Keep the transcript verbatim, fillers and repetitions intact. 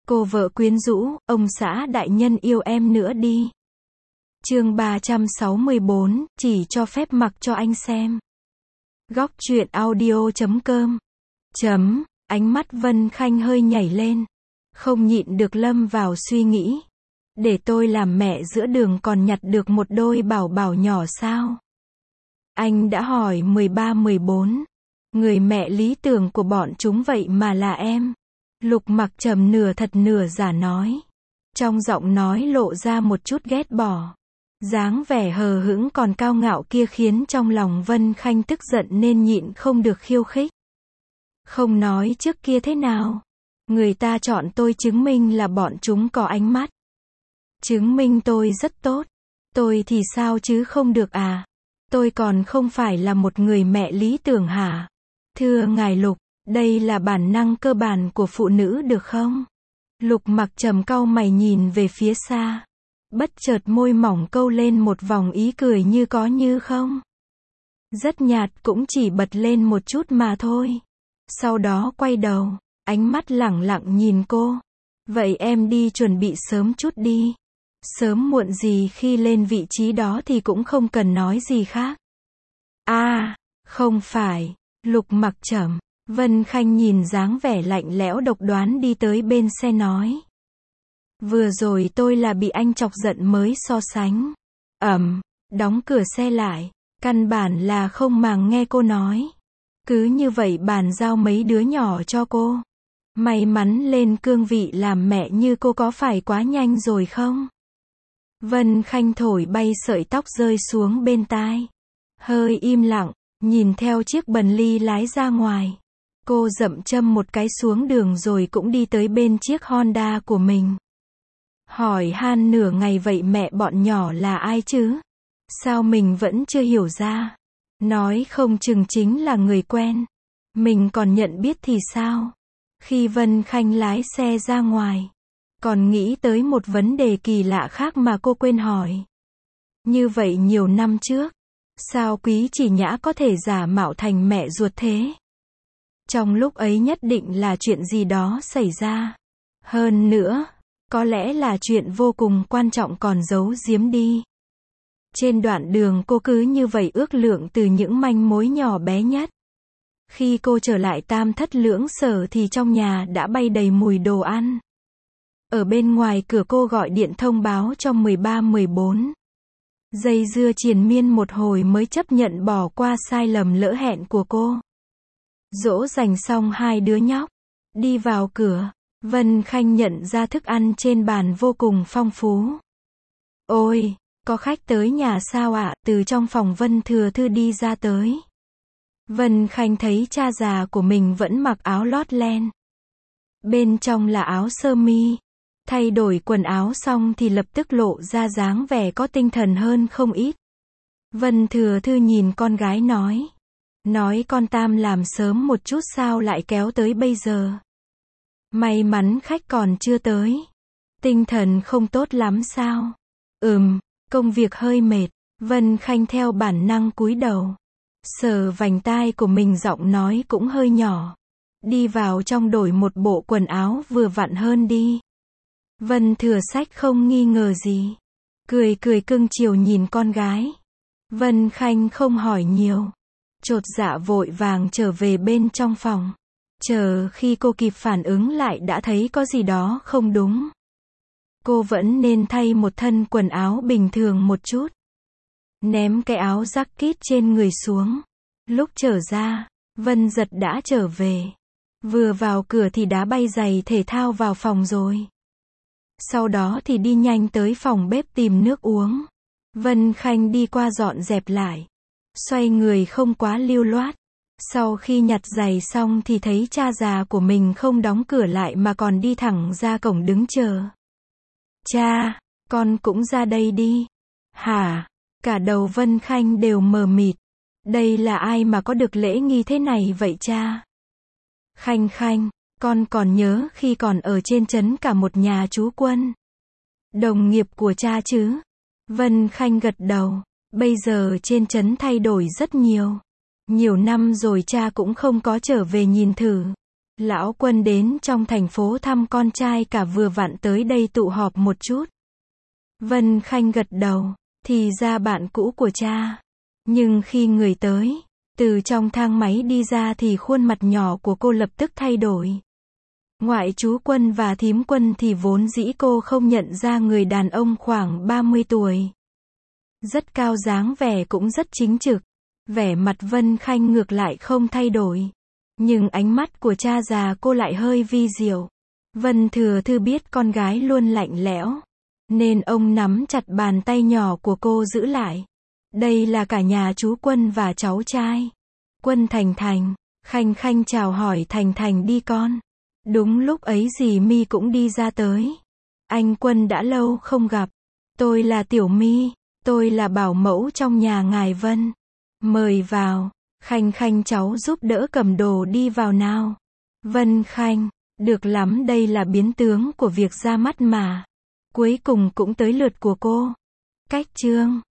Cô vợ quyến rũ, ông xã đại nhân yêu em nữa đi. Chương ba trăm sáu mươi bốn, chỉ cho phép mặc cho anh xem. Góc truyện audio chấm com. Chấm, ánh mắt Vân Khanh hơi nhảy lên. Không nhịn được lâm vào suy nghĩ. Để tôi làm mẹ giữa đường còn nhặt được một đôi bảo bảo nhỏ sao? Anh đã hỏi mười ba mười bốn. Người mẹ lý tưởng của bọn chúng vậy mà là em. Lục Mặc Trầm nửa thật nửa giả nói. Trong giọng nói lộ ra một chút ghét bỏ. Dáng vẻ hờ hững còn cao ngạo kia khiến trong lòng Vân Khanh tức giận nên nhịn không được khiêu khích. Không nói trước kia thế nào. Người ta chọn tôi chứng minh là bọn chúng có ánh mắt. Chứng minh tôi rất tốt. Tôi thì sao chứ không được à? Tôi còn không phải là một người mẹ lý tưởng hả? Thưa ngài Lục, đây là bản năng cơ bản của phụ nữ được không? Lục Mặc Trầm cau mày nhìn về phía xa. Bất chợt môi mỏng câu lên một vòng ý cười như có như không. Rất nhạt, cũng chỉ bật lên một chút mà thôi. Sau đó quay đầu, ánh mắt lẳng lặng nhìn cô. Vậy em đi chuẩn bị sớm chút đi. Sớm muộn gì khi lên vị trí đó thì cũng không cần nói gì khác. À, không phải. Lục Mặc Trầm. Vân Khanh nhìn dáng vẻ lạnh lẽo độc đoán đi tới bên xe nói. Vừa rồi tôi là bị anh chọc giận mới so sánh. Ẩm, đóng cửa xe lại. Căn bản là không màng nghe cô nói. Cứ như vậy bàn giao mấy đứa nhỏ cho cô. May mắn lên cương vị làm mẹ như cô có phải quá nhanh rồi không? Vân Khanh thổi bay sợi tóc rơi xuống bên tai. Hơi im lặng, nhìn theo chiếc Bentley lái ra ngoài. Cô dậm châm một cái xuống đường rồi cũng đi tới bên chiếc Honda của mình. Hỏi han nửa ngày vậy mẹ bọn nhỏ là ai chứ? Sao mình vẫn chưa hiểu ra? Nói không chừng chính là người quen. Mình còn nhận biết thì sao? Khi Vân Khanh lái xe ra ngoài, còn nghĩ tới một vấn đề kỳ lạ khác mà cô quên hỏi. Như vậy nhiều năm trước, sao Quý Chỉ Nhã có thể giả mạo thành mẹ ruột thế? Trong lúc ấy nhất định là chuyện gì đó xảy ra. Hơn nữa, có lẽ là chuyện vô cùng quan trọng còn giấu giếm đi. Trên đoạn đường cô cứ như vậy ước lượng từ những manh mối nhỏ bé nhất. Khi cô trở lại Tam Thất Lưỡng Sở thì trong nhà đã bay đầy mùi đồ ăn. Ở bên ngoài cửa cô gọi điện thông báo cho mười ba mười bốn. Dây dưa triền miên một hồi mới chấp nhận bỏ qua sai lầm lỡ hẹn của cô. Dỗ dành xong hai đứa nhóc. Đi vào cửa, Vân Khanh nhận ra thức ăn trên bàn vô cùng phong phú. Ôi, có khách tới nhà sao ạ? Từ trong phòng Vân Thừa Thư đi ra tới. Vân Khanh thấy cha già của mình vẫn mặc áo lót len. Bên trong là áo sơ mi. Thay đổi quần áo xong thì lập tức lộ ra dáng vẻ có tinh thần hơn không ít. Vân Thừa Thư nhìn con gái nói. Nói con Tam làm sớm một chút sao lại kéo tới bây giờ. May mắn khách còn chưa tới. Tinh thần không tốt lắm sao? Ừm, công việc hơi mệt. Vân Khanh theo bản năng cúi đầu. Sờ vành tai của mình, giọng nói cũng hơi nhỏ. Đi vào trong đổi một bộ quần áo vừa vặn hơn đi. Vân Thừa Sách không nghi ngờ gì. Cười cười cưng chiều nhìn con gái. Vân Khanh không hỏi nhiều. Chột dạ vội vàng trở về bên trong phòng. Chờ khi cô kịp phản ứng lại đã thấy có gì đó không đúng. Cô vẫn nên thay một thân quần áo bình thường một chút. Ném cái áo jacket trên người xuống. Lúc trở ra, Vân Giật đã trở về. Vừa vào cửa thì đá bay giày thể thao vào phòng rồi. Sau đó thì đi nhanh tới phòng bếp tìm nước uống. Vân Khanh đi qua dọn dẹp lại. Xoay người không quá lưu loát. Sau khi nhặt giày xong thì thấy cha già của mình không đóng cửa lại mà còn đi thẳng ra cổng đứng chờ. Cha, con cũng ra đây đi. Hả? Cả đầu Vân Khanh đều mờ mịt. Đây là ai mà có được lễ nghi thế này vậy cha? Khanh Khanh, con còn nhớ khi còn ở trên trấn cả một nhà chú quân. Đồng nghiệp của cha chứ? Vân Khanh gật đầu. Bây giờ trên trấn thay đổi rất nhiều. Nhiều năm rồi cha cũng không có trở về nhìn thử. Lão Quân đến trong thành phố thăm con trai cả vừa vặn tới đây tụ họp một chút. Vân Khanh gật đầu, thì ra bạn cũ của cha. Nhưng khi người tới, từ trong thang máy đi ra thì khuôn mặt nhỏ của cô lập tức thay đổi. Ngoại chú Quân và thím Quân thì vốn dĩ cô không nhận ra người đàn ông khoảng ba mươi tuổi. Rất cao dáng vẻ cũng rất chính trực. Vẻ mặt Vân Khanh ngược lại không thay đổi. Nhưng ánh mắt của cha già cô lại hơi vi diệu. Vân Thừa Thư biết con gái luôn lạnh lẽo, nên ông nắm chặt bàn tay nhỏ của cô giữ lại. Đây là cả nhà chú Quân và cháu trai. Quân Thành Thành, Khanh Khanh chào hỏi Thành Thành đi con. Đúng lúc ấy dì My cũng đi ra tới. Anh Quân đã lâu không gặp. Tôi là Tiểu My, tôi là bảo mẫu trong nhà ngài Vân. Mời vào. Khanh Khanh cháu giúp đỡ cầm đồ đi vào nào. Vân Khanh, được lắm, đây là biến tướng của việc ra mắt mà. Cuối cùng cũng tới lượt của cô. Cách chương